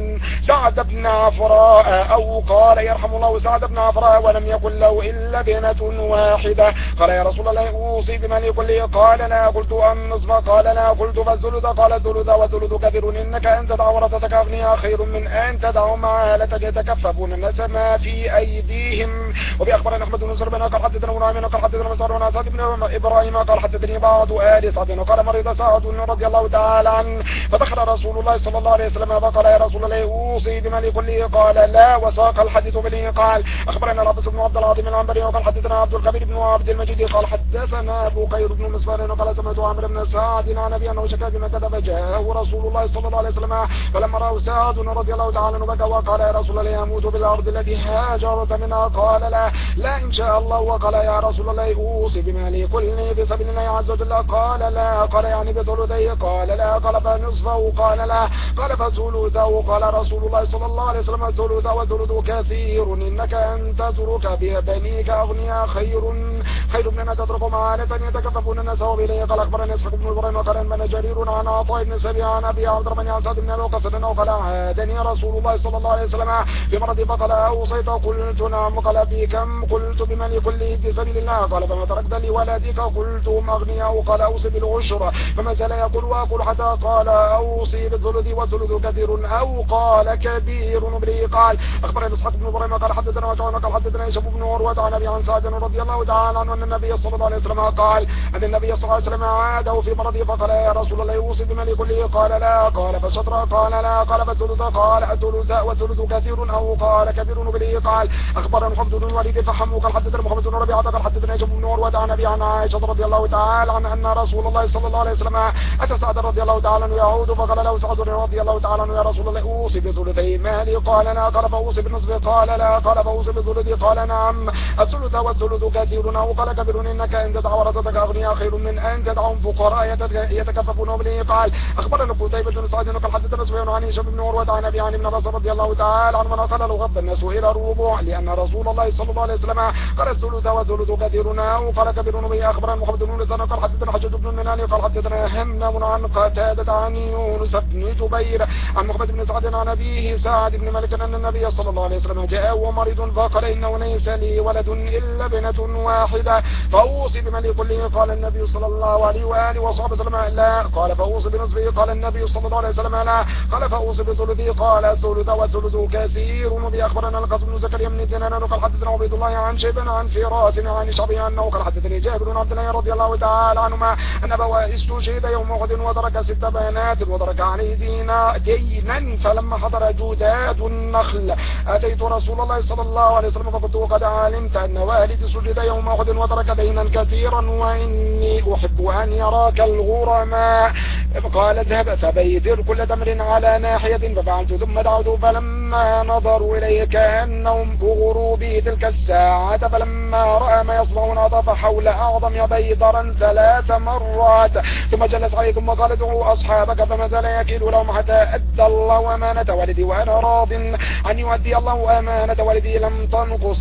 سعد بن عفراء أو قال يرحم الله سعد بن عفراء ولم يكن له إلا بنة واحدة. قال يا رسول الله أوصي بمالي كله. قال لا. قلت النصف. قال لا. قلت فالثلث. قال الثلث والثلث كثير إنك أن تدع ورثتك أغنياء خير من أن تدعهم عالة يتكففون الناس ما في أيديهم. وبأخبرنا أحمد بن سلمة قال حدثنا ابن عامر قال حدثنا مسعود عن سعد بن إبراهيم قال حدثني بعض آل سعد قال مرض سعد رضي الله تعالى عنه فدخل رسول الله صلى الله عليه وسلم فقال يا رسول الله أوصي بمالي كله. قال لا. وساق الحديث بليه. قال أخبرنا العباس بن عبد العظيم العنبري قال حدثنا عبد الكبير بن عبد المجيد قال حدثنا أبو قير بن مسفر قال سمعت عامر بن سعد عن أبي أنه شكا بمكة فجاءه رسول الله صلى الله عليه وسلم فلما رأى سعد رضي الله تعالى عنه بكى وقال يا رسول الله يموت بالأرض التي هاجرت منها. قال لا. لا إن شاء الله. وقال يا رسول الله أوصي بمالي كله في سبيل الله عز وجل. قال لا. قال يعني بثلثيه. قال لا. قال فنصفه. قال لا. قال فثلثه. قال رسول الله صلى الله عليه وسلم ثلث وثلث كثير إنك أن تترك ببنيك أغنياء خير من أن تتركهم عالة يتكففون الناس وبإليه. قال أخبرنا إسحاق بن إبراهيم قال أنبأنا جرير عن عطاء بن سبيع عن أبي عبد الرحمن عن سعد بن له قصر أو قال عادني رسول الله صلى الله عليه وسلم في مرض فقال أوصيت؟ قلت نعم. قال في كم؟ قلت بمن كله في سبيل الله. قال فما تركت لولدك؟ قلت هم أغنياء. قال أوصي بالعشر. فما زال يقول وأقول حتى قال أوصي بالثلث والثلث كثير أو قال كبير به. قال أخبرنا إسحاق بن إبراهيم قال حدثنا وكان قال حدثنا هشام بن عروة عن أبي عن سعد رضي الله تعالى عنه أن النبي صلى الله عليه وسلم قال أن النبي صلى الله عليه وسلم عاده في مرضه فقال يا رسول الله يوصي بمن كله؟ قال لا. قال فالشطر؟ قال لا. قال فالثلث؟ قال الثلث والثلث كثير أو قال كبير به. قال أخبرنا حمد بن الوليد فحموا قال حدثنا محمد بن ربيعة قال حدثنا هشام بن عروة عن أبي عن عائشة رضي الله تعالى عنها أن رسول الله صلى الله عليه وسلم أتى سعد رضي الله تعالى عنه يعود فقال له سعد رضي الله تعالى عنه يا رسول الله أوصي بثلثي مالي؟ قال لا. قال فأوصي بالنصف؟ قال لا. قال فأوصي بالثلث؟ قال نعم. الثلث والثلث كثير أو قال كبير إنك أن تدع ورثتك أغنياء خير من أن تدعهم فقراء يتكففون به. قال أخبرنا قتيبة بن سعيد قال حدثنا سفيان عن هشام بن عروة عن أبي عن ابن عباس رضي الله تعالى عنه قال لو غض الناس إلى الربوع لأن رسول الله صلى الله عليه وسلم قال الثلث والثلث كثير أو قال كبير به. أخبرنا محمد بن يونس قال حدثنا حجاج بن المنان قال حدثنا همام عن قتادة عن يونس بن جبير عن محمد بن سعد عن أبيه سعد بن مالك أن النبي صلى الله عليه وسلم جاء ومرض فقال إنه ليس لي ولد إلا ابنة واحدة فأوصي بمن كله؟ قال النبي صلى الله عليه وآله وصحبه وسلم لا. قال فأوصي بنصفه؟ قال النبي صلى الله عليه وسلم لا. قال فأوصي بثلثه؟ قال الثلث والثلث كثير به. أخبرنا القاسم بن زكريا بن دينار قال حدثنا عبيد الله عن شيبان عن فراس عن شعبي أنه قال حدثني جابر بن عبد الله رضي الله تعالى عنهما أن أبواه استشهد يوم أحد وترك 6 بنات وترك عليه دينا فلما حضر جودات النخل أتيت رسول الله صلى الله عليه وسلم فقلت قد علمت أن والدي سجد يوم أحد وترك دينا كثيرا وإني أحب أن يراك الغرماء. قال اذهب فبيدر كل تمر على ناحية. ففعلت ثم دعوت فلما نظروا إليه كأنهم كغروبي تلك الساعة فلما رأى ما يصنعون أطاف حول أعظم بيضرا 3 مرات ثم جلس عليه ثم قال ادعوا أصحابك فما زال يكيل لهم حتى أدى الله أمانة والدي وأنا راض أن يؤدي الله أمانة والدي. لم تنقص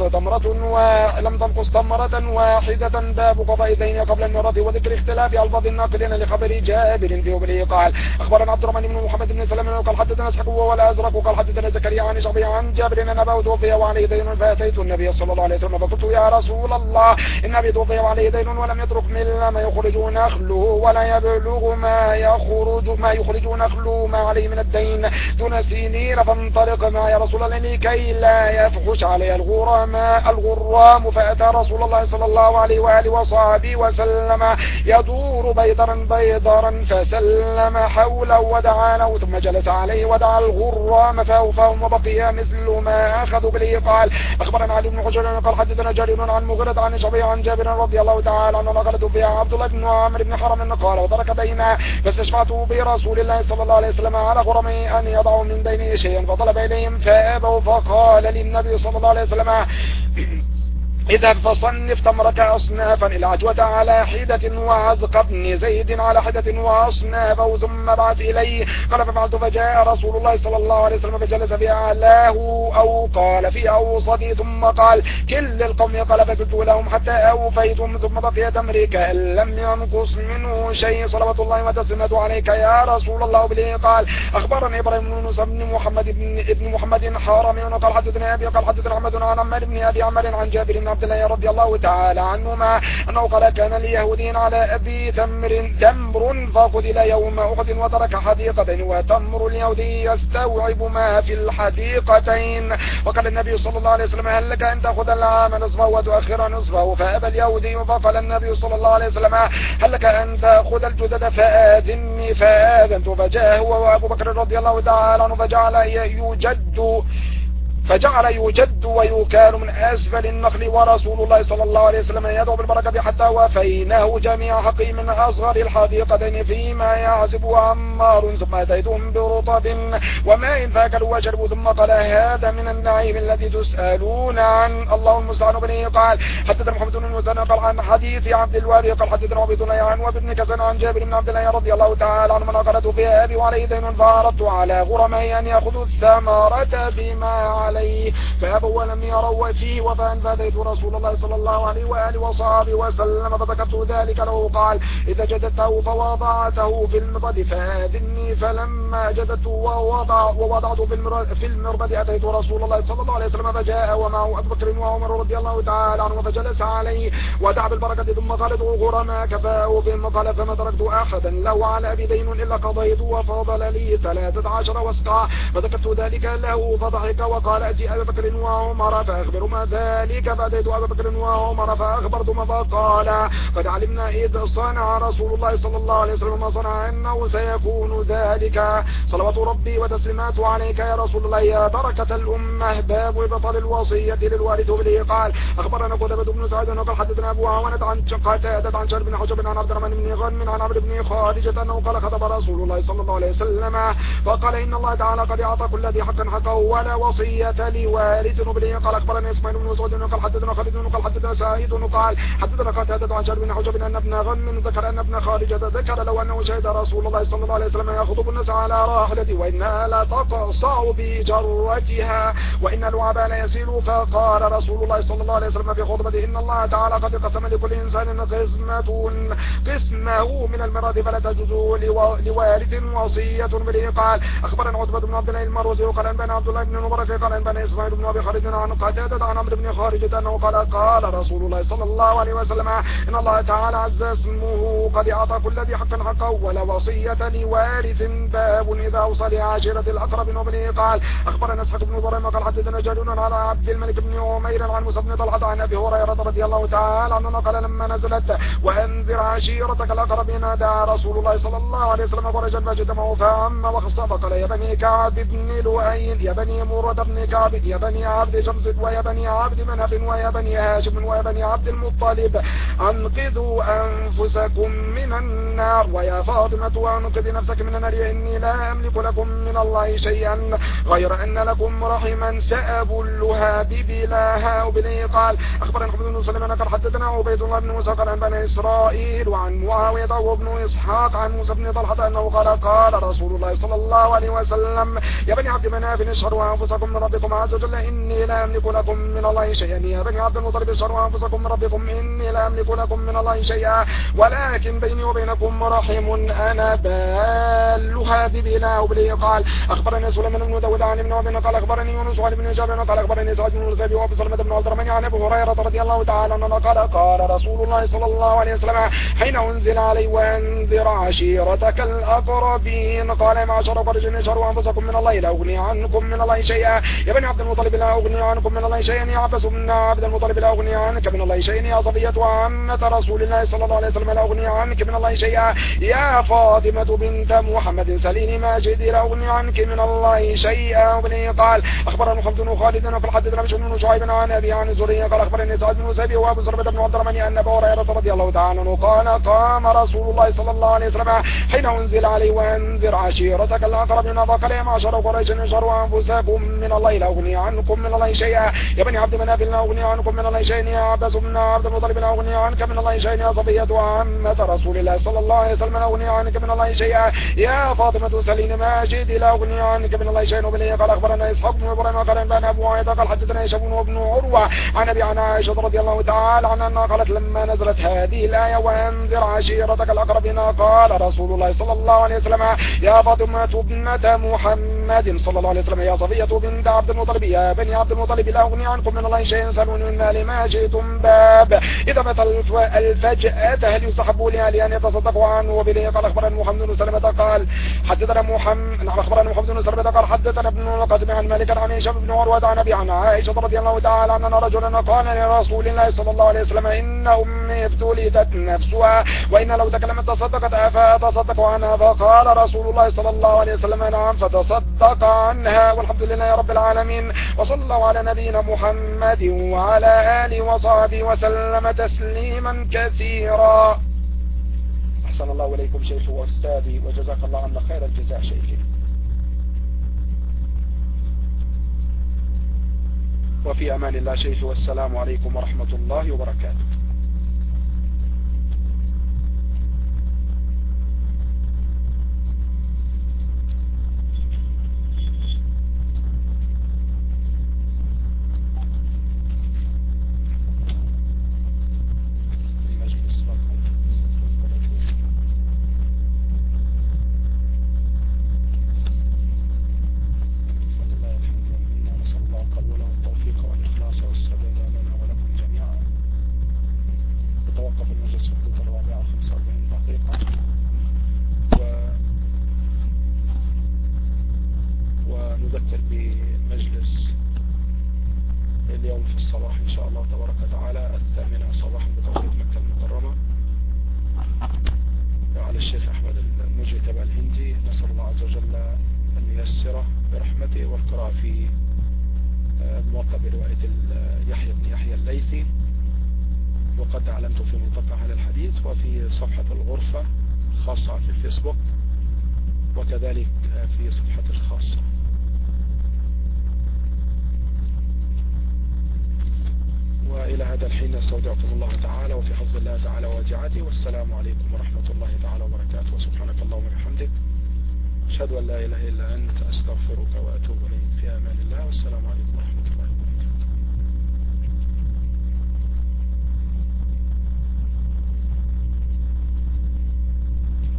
تمرة واحدة باب قضاء الدين قبل المرة وذكر اختلاف ألفاظ الناقلين لخبر جابر في أبليه. قال أخبرنا عبد الرحمن بن محمد بن سلام قال حدثنا اسحاق ولا أزرق قال حدثنا زكريا عن شعبي عن جابر أن أباه توفي وعليه دين فأتيت النبي صلى الله عليه وسلم فقلت يا رسول الله إن أبي توفي وعليه دين ولم يترك ملا ما يخرج نخله ولا يبلغ ما يخرج نخله ما عليه من الدين دون سنين فانطلق معي يا رسول الله لكي لا يفحش علي الغرام. فأتى رسول الله صلى الله عليه وآله وصحبه وسلم يدور بيضرا فسلم حوله ودعا له ثم جلس عليه ودعا الغرام فأوفاهم وبقي مثل ما أخذوا به. قال أخبرنا علي بن حجر قال حدثنا جرير عن مغيرة عن شعبي عن جابر رضي الله تعالى عنه قال فيها عبد الله بن عمرو بن حرم قال وترك دينا فاستشفعت برسول الله صلى الله عليه وسلم على غرمه أن يضعوا من دينه شيئا فطلب إليهم فأبوا فقال للنبي صلى الله عليه وسلم إذا فصنف تمرك أصنافا العجوة على حدة وعزق بن زيد على حدة وأصنافه ثم بعث إليه. قال ففعلت فجاء رسول الله صلى الله عليه وسلم فجلس في أعلاه أو قال في أوسطه ثم قال كل القوم. قال فقلت لهم حتى أوفيتم ثم بقي تمرك أن لم ينقص منه شيء صلوات الله وتسليمته عليك يا رسول الله بليه. قال أخبرني إبراهيم بن موسى بن محمد حارمي قال حدثنا أبي قال حدثنا أحمد عن عمار بن أبي عمر عن جابر بن عبد الله رضي الله تعالى عنهما أنه قال كان ليهودي على أبي تمر فقتل يوم أحد وترك حديقتين وتمر اليهودي يستوعب ما في الحديقتين. وقال النبي صلى الله عليه وسلم هل لك أن تأخذ العام نصفه وتؤخر نصفه فأبى اليهودي. فقال النبي صلى الله عليه وسلم هل لك أن تأخذ الجدد فآذني فآذنت. فجاء هو وأبو بكر رضي الله تعالى عنه فجعل يجد ويكال من أسفل النخل ورسول الله صلى الله عليه وسلم يدعو بالبركة حتى وفيناه جميع حقي من أصغر الحديقتين فيما يعزب عمار ثم أتيتهم برطب وماء فأكلوا وشربوا ثم قال هذا من النعيم الذي تسألون عن الله المستعان به. قال حدثنا محمد بن المثنى قال عن حديث عبد الوهاب قال حدثنا عبيد الله عن وابن كثير عن جابر بن عبد الله رضي الله تعالى عنه قالت في أبي وعليه دين فأردت على غرمه أن يأخذوا الثمرة بما عليه فأبوا ولم يروا فيه وفاء فأتيت رسول الله صلى الله عليه وآله وصحبه وسلم فذكرت ذلك له قال إذا جددته فوضعته في المربد فأذني فلما جددته ووضعته في المربد أتيت رسول الله صلى الله عليه وسلم فجاء ومعه أبو بكر وعمر رضي الله تعالى عنه فجلس عليه ودعا بالبركة ثم قال ادعوا ما كفاه ثم قال فما تركت أحدا له على أبي دين إلا قضيت وفضل لي 13 وسقا فذكرت ذلك له فضحك وقال أتي أبي بكر وعمر فأخبر ما ذلك فأتيت أبي بكر وعمر فأخبرتما فقال قد علمنا إذ صنع رسول الله صلى الله عليه وسلم ما صنع أنه سيكون ذلك صلوات ربي وتسليمات عليك يا رسول الله يا بركة الأمة باب بطل الوصية للوارث به قال أخبرنا قتيبة بن سعيد وقال حدثنا أبو عوانة عن قتادة عن شهر بن حجب عن عبد الرحمن بن غنم عن عمرو بن خارجة أنه قال خطب رسول الله صلى الله عليه وسلم فقال إن الله تعالى قد أعطى كل ذي حق حقه ولا وصية لوارث به قال أخبرنا إسماعيل بن مسعود وقال حدثنا خالد وقال حدثنا سعيد وقال حدثنا قتادة عن شهر بن حجب أن ابن غنم ذكر أن ابن خارجة ذكر لو أنه شهد رسول الله صلى الله عليه وسلم يخطب الناس على راحلته وإنها لا تقصع بجرتها وإن الوعباء لا يسيل فقال رسول الله صلى الله عليه وسلم في خطبته إن الله تعالى قد قسم لكل إنسان قسمه من الميراث فلا تجوز لوارث وصية به قال أخبرنا عتبة بن عبد الله المروزي وقال أنبانا عبد الله بن المبارك قال أنبانا إسماعيل بن أبي خالد عن قتادة عن عمرو بن خارجة أنه قال رسول الله صلى الله عليه وسلم إن الله تعالى عز اسمه قد أعطى كل ذي حق حقه ولا وصية لوارث باب إذا أوصى لعاشرة الأقرب وبنه قال أخبرنا اسحاق بن إبراهيم قال حدثنا جرير على عبد الملك بن عمير عن موسى بن طلحة عن أبي هريرة رضي الله تعالى عنه قال لما نزلت وأنذر عشيرتك الأقربين دعا رسول الله صلى الله عليه وسلم فرجا فجتمعوا فعم وخص فقال يا بني كعب بن لؤي يا بني مرة بن كعب يا بني عبد شمس ويا بني عبد مناف ويا بني هاشم ويا بني عبد المطلب أنقذوا أنفسكم من النار ويا فاطمة أنقذ نفسك من النار إني لا أملك لكم من الله شيئا غير أن لكم رحما سأبلها ببلاها وبليه قال أخبرنا حفظ بن سليمان قال حدثنا عبيد الله بن موسى قال عن بني إسرائيل وعن معاوية وابن إسحاق عن موسى بن طلحة أنه قال رسول الله صلى الله عليه وسلم يا بني عبد مناف اشهروا أنفسكم من ربكم عز وجل إني لا أملك لكم من الله شيئا يا بني عبد المطلب اشهروا أنفسكم من ربكم إني لا أملك لكم من الله شيئا ولكن بيني وبينكم رحم أنا بالها ببلا وبليه قال أخبرني سليمان بن داود عن ابن أبي قال أخبرني يونس عن ابن جابر قال أخبرني سعد بن المسيب وأبي سلمة بن عبد الرحمن عن أبي هريرة رضي الله تعالى عنه قال رسول الله صلى الله عليه وسلم حين أنزل علي وأنذر عشيرتك الأقربين قال معشر قريش اشهروا أنفسكم من الله لا أغني عنكم من الله شيئا يا بني عبد المطلب لا أغني عنكم من الله شيئا يا عباس بن عبد المطلب لا أغني عنك من الله شيئا يا صفية وعمة رسول الله صلى الله عليه وسلم لا أغني عنك من الله شيئا يا فاطمة بنت محمد سليني ماجد لا أغني عنك من الله شيئا وبني قال أخبرنا خالد بن خالد في الحديث رمش بن شعيب عن أبي عن زرية قال أخبرني سعد بن مسيب وأبو سلمة بن عبد الرحمن أن أبا هريرة رضي الله تعالى عنه قال قام رسول الله صلى الله عليه وسلم حين أنزل عليه وأنذر عشيرتك الأقربين فقال يا معشر قريش اشهروا أنفسكم من الله لا أغني عنكم من الله شيئا يا بني عبد مناف لا أغني عنكم من الله شيئا يا عباس بن عبد المطلب لا أغني عنك من الله شيئا يا صفية وعمة رسول الله صلى الله عليه وسلم لا أغني عنك من الله شيئا يا فاطمة سليم ماجد لا أغني عنك من الله شيئا وبني قال أخبرنا إسحاق بن إبراهيم قال أنبانا أبو عيد قال حدثنا هشام وابن عروة عن أبي عن عائشة رضي الله تعالى عنها قالت لما نزلت هذه الآية وأنذر عشيرتك الأقربين قال رسول الله صلى الله عليه وسلم يا فاطمة ابنة محمد صلى الله عليه وسلم يا صفية بنت عبد المطلب يا بني عبد المطلب لا أغني عنكم من الله شيئا سلوني من مال ما جئتم باب إذا مات الفجأة هل يستحب لي أن يتصدقوا عنه وبليه قال أخبرنا محمد بن سلمة قال حدثنا محمد بن سلمة قال حدثنا ابن القاسم عن مالك عن هشام بن عروة عن أبي عن عائشة رضي الله تعالى عنها رجلا قال لرسول الله صلى الله عليه وسلم إن أمي ابتليت نفسها وإن لو تكلمت تصدقت فتصدق عنها فقال رسول الله صلى الله عليه وسلم نعم فتصدق عنها والحمد لله رب العالمين وصلى الله على نبينا محمد وعلى آله وصحبه وسلم تسليما كثيرا. أحسن الله إليكم شيخي وأستاذي وجزاك الله عنا خير الجزاء شيخي. وفي أمان الله شيخي والسلام عليكم ورحمة الله وبركاته. نذكر بمجلس اليوم في الصباح إن شاء الله تبارك وتعالى 8 صباحا بتوقيت مكة المكرمة على الشيخ أحمد المجتبى الهندي. نسأل الله عز وجل أن ييسره برحمته، والقراءة في موطأ برواية يحيى بن يحيى الليثي، وقد أعلنت في ملتقى أهل الحديث وفي صفحة الغرفة الخاصة في الفيسبوك، وكذلك في صفحة الخاصة. وإلى هذا الحين نستودعكم الله تعالى وفي حفظ الله تعالى واجعته، والسلام عليكم ورحمة الله تعالى وبركاته، وسبحانك اللهم وبحمدك أشهد أن لا إله إلا أنت أستغفرك